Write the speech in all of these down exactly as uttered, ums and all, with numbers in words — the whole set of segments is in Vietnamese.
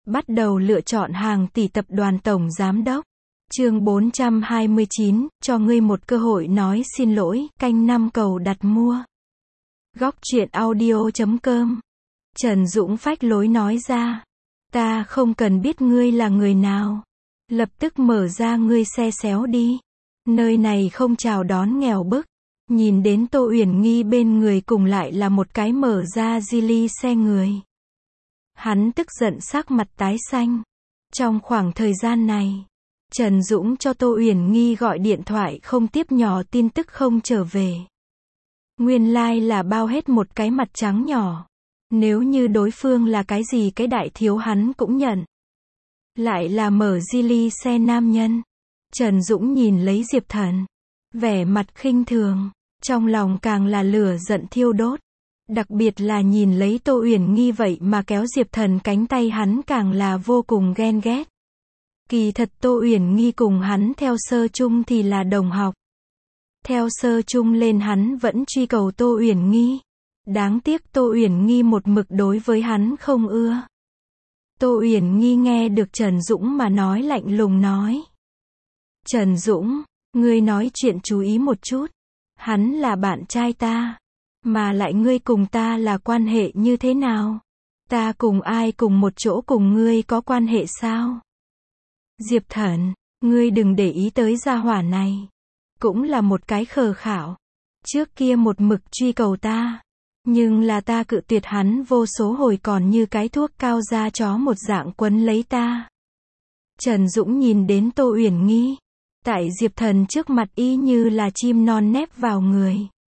Bắt đầu lựa chọn hàng tỷ tập đoàn tổng giám đốc. Chương bốn trăm hai mươi chín, cho ngươi một cơ hội nói xin lỗi, canh năm cầu đặt mua. Góc truyện audio chấm com. Trần Dũng phách lối nói ra. Ta không cần biết ngươi là người nào. Lập tức mở ra ngươi xe xéo đi. Nơi này không chào đón nghèo bức. Nhìn đến Tô Uyển Nghi bên người cùng lại là một cái mở ra Geely xe người. Hắn tức giận sắc mặt tái xanh. Trong khoảng thời gian này, Trần Dũng cho Tô Uyển Nghi gọi điện thoại không tiếp nhỏ tin tức không trở về. Nguyên lai like là bao hết một cái mặt trắng nhỏ. Nếu như đối phương là cái gì cái đại thiếu hắn cũng nhận. Lại là mở Geely xe nam nhân. Trần Dũng nhìn lấy Diệp Thần. Vẻ mặt khinh thường. Trong lòng càng là lửa giận thiêu đốt. Đặc biệt là nhìn lấy Tô Uyển Nghi vậy mà kéo Diệp Thần cánh tay hắn càng là vô cùng ghen ghét. Kỳ thật Tô Uyển Nghi cùng hắn theo sơ chung thì là đồng học. Theo sơ chung lên hắn vẫn truy cầu Tô Uyển Nghi. Đáng tiếc Tô Uyển Nghi một mực đối với hắn không ưa. Tô Uyển Nghi nghe được Trần Dũng mà nói lạnh lùng nói. Trần Dũng, ngươi nói chuyện chú ý một chút. Hắn là bạn trai ta. Mà lại ngươi cùng ta là quan hệ như thế nào? Ta cùng ai cùng một chỗ cùng ngươi có quan hệ sao? Diệp Thần, ngươi đừng để ý tới gia hỏa này. Cũng là một cái khờ khảo. Trước kia một mực truy cầu ta. Nhưng là ta cự tuyệt hắn vô số hồi còn như cái thuốc cao da chó một dạng quấn lấy ta. Trần Dũng nhìn đến Tô Uyển Nghi. Tại Diệp Thần trước mặt y như là chim non nép vào người.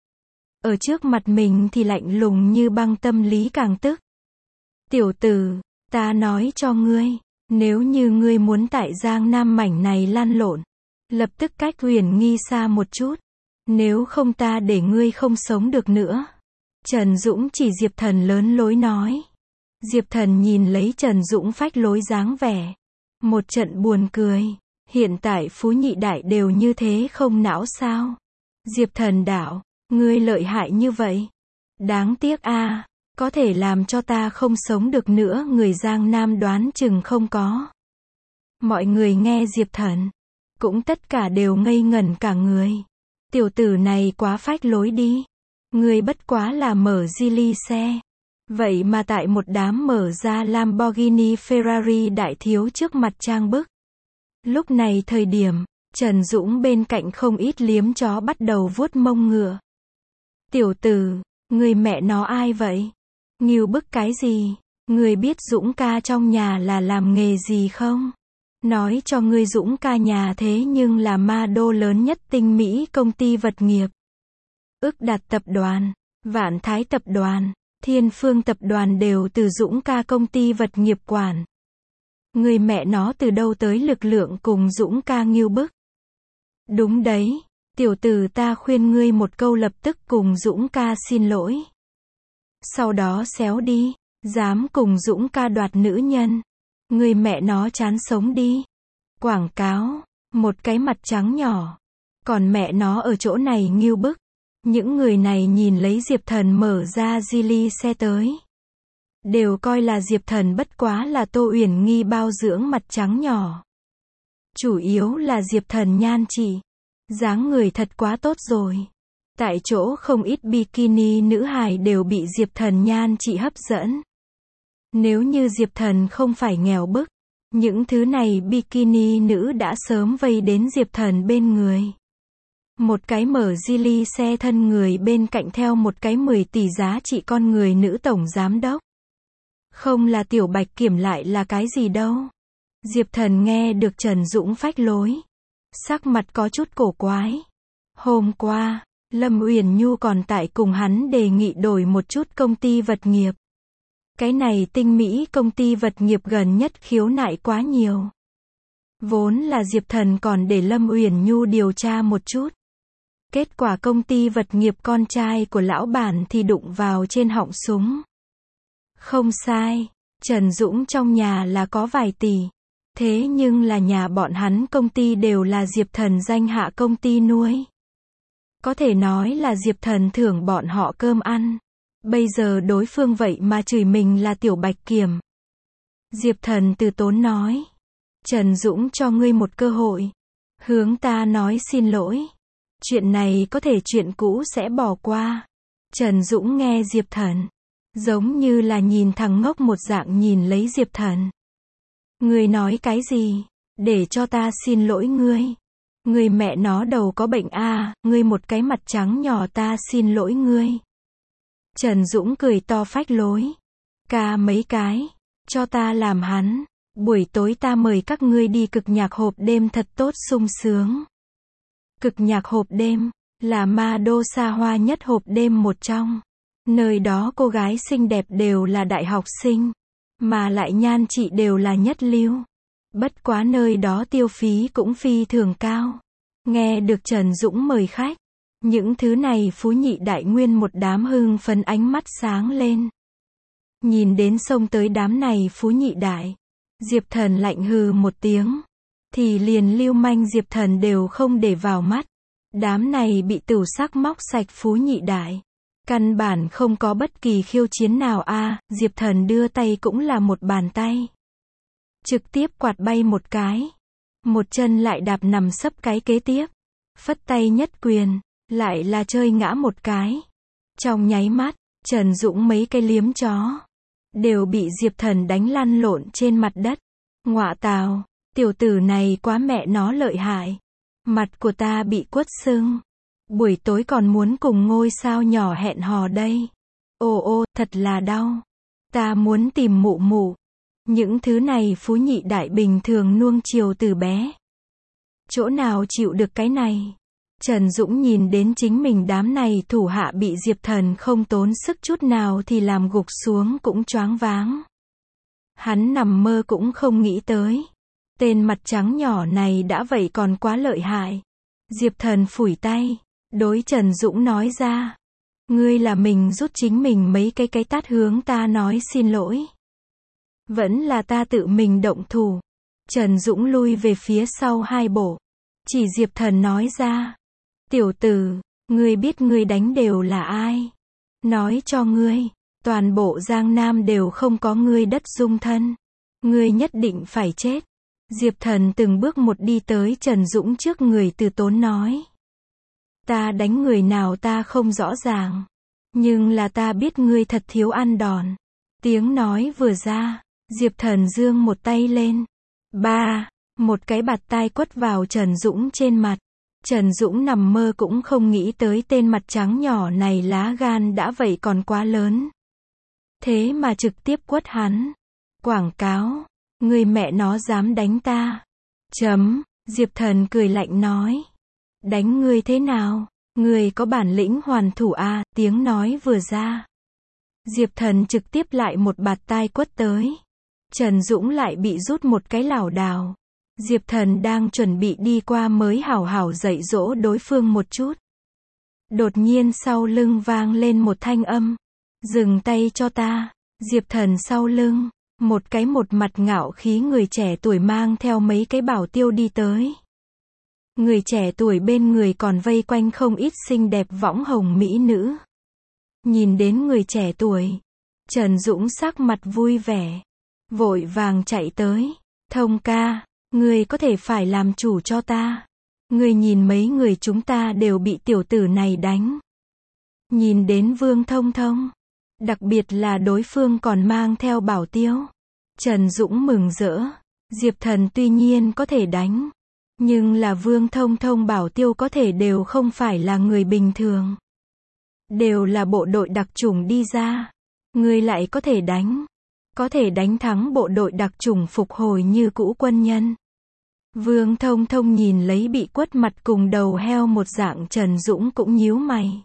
Ở trước mặt mình thì lạnh lùng như băng, tâm lý càng tức. Tiểu tử, ta nói cho ngươi, nếu như ngươi muốn tại Giang Nam mảnh này lăn lộn, lập tức cách Uyển Nghi xa một chút. Nếu không ta để ngươi không sống được nữa. Trần Dũng chỉ Diệp Thần lớn lối nói. Diệp Thần nhìn lấy Trần Dũng phách lối dáng vẻ. Một trận buồn cười. Hiện tại phú nhị đại đều như thế không não sao? Diệp Thần đạo, ngươi lợi hại như vậy. Đáng tiếc a, à, có thể làm cho ta không sống được nữa người Giang Nam đoán chừng không có. Mọi người nghe Diệp Thần, cũng tất cả đều ngây ngẩn cả người. Tiểu tử này quá phách lối đi. Ngươi bất quá là mở Geely xe. Vậy mà tại một đám mở ra Lamborghini Ferrari đại thiếu trước mặt trang bức. Lúc này thời điểm, Trần Dũng bên cạnh không ít liếm chó bắt đầu vuốt mông ngựa. Tiểu tử, người mẹ nó ai vậy? Ngưu bức cái gì? Người biết Dũng ca trong nhà là làm nghề gì không? Nói cho ngươi Dũng ca nhà thế nhưng là ma đô lớn nhất tinh Mỹ công ty vật nghiệp. Ức Đạt tập đoàn, Vạn Thái tập đoàn, Thiên Phương tập đoàn đều từ Dũng ca công ty vật nghiệp quản. Người mẹ nó từ đâu tới lực lượng cùng Dũng ca ngưu bức? Đúng đấy, tiểu tử ta khuyên ngươi một câu lập tức cùng Dũng ca xin lỗi. Sau đó xéo đi, dám cùng Dũng ca đoạt nữ nhân. Người mẹ nó chán sống đi. Quảng cáo, một cái mặt trắng nhỏ. Còn mẹ nó ở chỗ này ngưu bức. Những người này nhìn lấy Diệp Thần mở ra Geely xe tới. Đều coi là Diệp Thần bất quá là Tô Uyển Nghi bao dưỡng mặt trắng nhỏ. Chủ yếu là Diệp Thần nhan trị. Dáng người thật quá tốt rồi. Tại chỗ không ít bikini nữ hài đều bị Diệp Thần nhan trị hấp dẫn. Nếu như Diệp Thần không phải nghèo bức, những thứ này bikini nữ đã sớm vây đến Diệp Thần bên người. Một cái mở Geely xe thân người bên cạnh theo một cái mười tỷ giá trị con người nữ tổng giám đốc. Không là Tiểu Bạch Kiểm lại là cái gì đâu. Diệp Thần nghe được Trần Dũng phách lối. Sắc mặt có chút cổ quái. Hôm qua, Lâm Uyển Nhu còn tại cùng hắn đề nghị đổi một chút công ty vật nghiệp. Cái này tinh Mỹ công ty vật nghiệp gần nhất khiếu nại quá nhiều. Vốn là Diệp Thần còn để Lâm Uyển Nhu điều tra một chút. Kết quả công ty vật nghiệp con trai của lão bản thì đụng vào trên họng súng. Không sai, Trần Dũng trong nhà là có vài tỷ. Thế nhưng là nhà bọn hắn công ty đều là Diệp Thần danh hạ công ty nuôi. Có thể nói là Diệp Thần thưởng bọn họ cơm ăn. Bây giờ đối phương vậy mà chửi mình là Tiểu Bạch Kiểm. Diệp Thần từ tốn nói. Trần Dũng cho ngươi một cơ hội. Hướng ta nói xin lỗi. Chuyện này có thể chuyện cũ sẽ bỏ qua. Trần Dũng nghe Diệp Thần. Giống như là nhìn thằng ngốc một dạng nhìn lấy Diệp Thần. Ngươi nói cái gì? Để cho ta xin lỗi ngươi. Ngươi mẹ nó đầu có bệnh à, ngươi một cái mặt trắng nhỏ ta xin lỗi ngươi. Trần Dũng cười to phách lối. Ca mấy cái. Cho ta làm hắn. Buổi tối ta mời các ngươi đi cực nhạc hộp đêm thật tốt sung sướng. Cực nhạc hộp đêm là ma đô xa hoa nhất hộp đêm một trong. Nơi đó cô gái xinh đẹp đều là đại học sinh, mà lại nhan trị đều là nhất lưu. Bất quá nơi đó tiêu phí cũng phi thường cao. Nghe được Trần Dũng mời khách, những thứ này phú nhị đại nguyên một đám hưng phấn ánh mắt sáng lên. Nhìn đến xông tới đám này phú nhị đại, Diệp Thần lạnh hừ một tiếng, thì liền lưu manh Diệp Thần đều không để vào mắt. Đám này bị tửu sắc móc sạch phú nhị đại, căn bản không có bất kỳ khiêu chiến nào a. À, Diệp Thần đưa tay cũng là một bàn tay, trực tiếp quạt bay một cái, một chân lại đạp nằm sấp cái kế tiếp, phất tay nhất quyền, lại là chơi ngã một cái. Trong nháy mắt, Trần Dũng mấy cái liếm chó đều bị Diệp Thần đánh lăn lộn trên mặt đất. Ngọa tào, tiểu tử này quá mẹ nó lợi hại. Mặt của ta bị quất sưng. Buổi tối còn muốn cùng ngôi sao nhỏ hẹn hò đây. Ô ô, thật là đau. Ta muốn tìm mụ mụ. Những thứ này phú nhị đại bình thường nuông chiều từ bé. Chỗ nào chịu được cái này. Trần Dũng nhìn đến chính mình đám này thủ hạ bị Diệp Thần không tốn sức chút nào thì làm gục xuống cũng choáng váng. Hắn nằm mơ cũng không nghĩ tới. Tên mặt trắng nhỏ này đã vậy còn quá lợi hại. Diệp Thần phủi tay, đối Trần Dũng nói ra. Ngươi là mình rút chính mình mấy cái cái tát hướng ta nói xin lỗi. Vẫn là ta tự mình động thủ. Trần Dũng lui về phía sau hai bộ. Chỉ Diệp Thần nói ra. Tiểu tử, ngươi biết ngươi đánh đều là ai? Nói cho ngươi, toàn bộ Giang Nam đều không có ngươi đất dung thân. Ngươi nhất định phải chết. Diệp Thần từng bước một đi tới Trần Dũng trước người từ tốn nói. Ta đánh người nào ta không rõ ràng. Nhưng là ta biết ngươi thật thiếu ăn đòn. Tiếng nói vừa ra, Diệp Thần giương một tay lên. Ba, một cái bạt tai quất vào Trần Dũng trên mặt. Trần Dũng nằm mơ cũng không nghĩ tới tên mặt trắng nhỏ này lá gan đã vậy còn quá lớn. Thế mà trực tiếp quất hắn. Quảng cáo, người mẹ nó dám đánh ta. Chấm, Diệp Thần cười lạnh nói. Đánh ngươi thế nào? Ngươi có bản lĩnh hoàn thủ à, tiếng nói vừa ra. Diệp Thần trực tiếp lại một bạt tai quất tới. Trần Dũng lại bị rút một cái lảo đảo. Diệp Thần đang chuẩn bị đi qua mới hảo hảo dạy dỗ đối phương một chút. Đột nhiên sau lưng vang lên một thanh âm. Dừng tay cho ta. Diệp Thần sau lưng, một cái một mặt ngạo khí người trẻ tuổi mang theo mấy cái bảo tiêu đi tới. Người trẻ tuổi bên người còn vây quanh không ít xinh đẹp võng hồng mỹ nữ. Nhìn đến người trẻ tuổi, Trần Dũng sắc mặt vui vẻ, vội vàng chạy tới. Thông ca, ngươi có thể phải làm chủ cho ta. Ngươi nhìn mấy người chúng ta đều bị tiểu tử này đánh. Nhìn đến Vương Thông Thông, đặc biệt là đối phương còn mang theo bảo tiêu. Trần Dũng mừng rỡ. Diệp Thần tuy nhiên có thể đánh, nhưng là Vương Thông Thông bảo tiêu có thể đều không phải là người bình thường. Đều là bộ đội đặc chủng đi ra. Ngươi lại có thể đánh. Có thể đánh thắng bộ đội đặc chủng phục hồi như cũ quân nhân. Vương Thông Thông nhìn lấy bị quất mặt cùng đầu heo một dạng Trần Dũng cũng nhíu mày.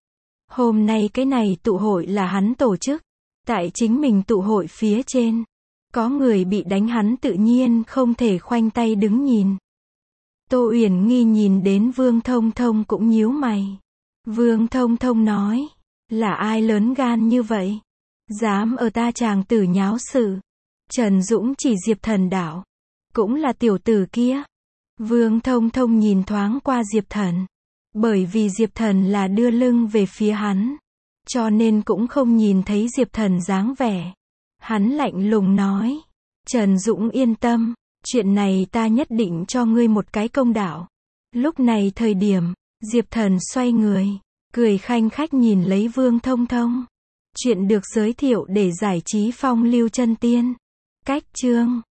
Hôm nay cái này tụ hội là hắn tổ chức. Tại chính mình tụ hội phía trên, có người bị đánh hắn tự nhiên không thể khoanh tay đứng nhìn. Tô Uyển Nghi nhìn đến Vương Thông Thông cũng nhíu mày. Vương Thông Thông nói, là ai lớn gan như vậy? Dám ở ta chàng tử nháo sự. Trần Dũng chỉ Diệp Thần đảo. Cũng là tiểu tử kia. Vương Thông Thông nhìn thoáng qua Diệp Thần. Bởi vì Diệp Thần là đưa lưng về phía hắn, cho nên cũng không nhìn thấy Diệp Thần dáng vẻ. Hắn lạnh lùng nói, Trần Dũng yên tâm, chuyện này ta nhất định cho ngươi một cái công đạo. Lúc này thời điểm, Diệp Thần xoay người, cười khanh khách nhìn lấy Vương Thông Thông. Chuyện được giới thiệu để giải trí phong lưu chân tiên. Cách chương